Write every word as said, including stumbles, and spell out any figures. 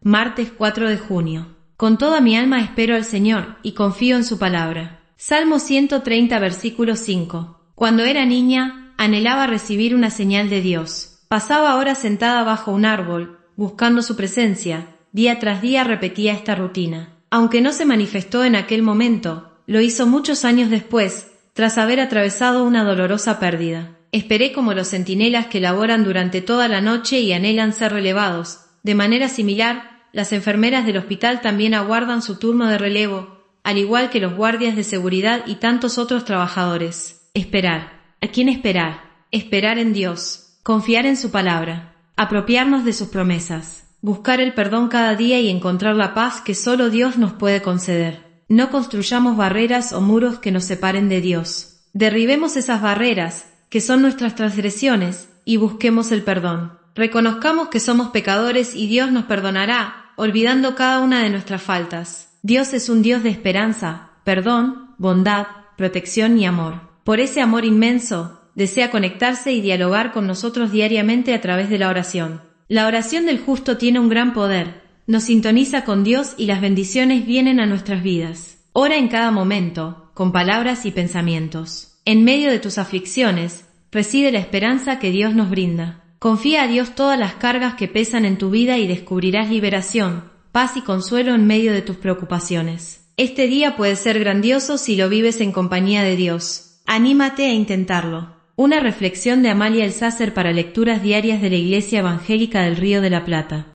Martes cuatro de junio. Con toda mi alma espero al Señor, y confío en su palabra. Salmo ciento treinta versículo cinco. Cuando era niña, anhelaba recibir una señal de Dios. Pasaba horas sentada bajo un árbol, buscando su presencia. Día tras día repetía esta rutina. Aunque no se manifestó en aquel momento, lo hizo muchos años después, tras haber atravesado una dolorosa pérdida. Esperé como los centinelas que laboran durante toda la noche y anhelan ser relevados. De manera similar, las enfermeras del hospital también aguardan su turno de relevo, al igual que los guardias de seguridad y tantos otros trabajadores. Esperar. ¿A quién esperar? Esperar en Dios. Confiar en su palabra. Apropiarnos de sus promesas. Buscar el perdón cada día y encontrar la paz que solo Dios nos puede conceder. No construyamos barreras o muros que nos separen de Dios. Derribemos esas barreras, que son nuestras transgresiones, y busquemos el perdón. Reconozcamos que somos pecadores y Dios nos perdonará, olvidando cada una de nuestras faltas. Dios es un Dios de esperanza, perdón, bondad, protección y amor. Por ese amor inmenso, desea conectarse y dialogar con nosotros diariamente a través de la oración. La oración del justo tiene un gran poder, nos sintoniza con Dios y las bendiciones vienen a nuestras vidas. Ora en cada momento, con palabras y pensamientos. En medio de tus aflicciones, reside la esperanza que Dios nos brinda. Confía a Dios todas las cargas que pesan en tu vida y descubrirás liberación, paz y consuelo en medio de tus preocupaciones. Este día puede ser grandioso si lo vives en compañía de Dios. Anímate a intentarlo. Una reflexión de Amalia Alcácer para lecturas diarias de la Iglesia Evangélica del Río de la Plata.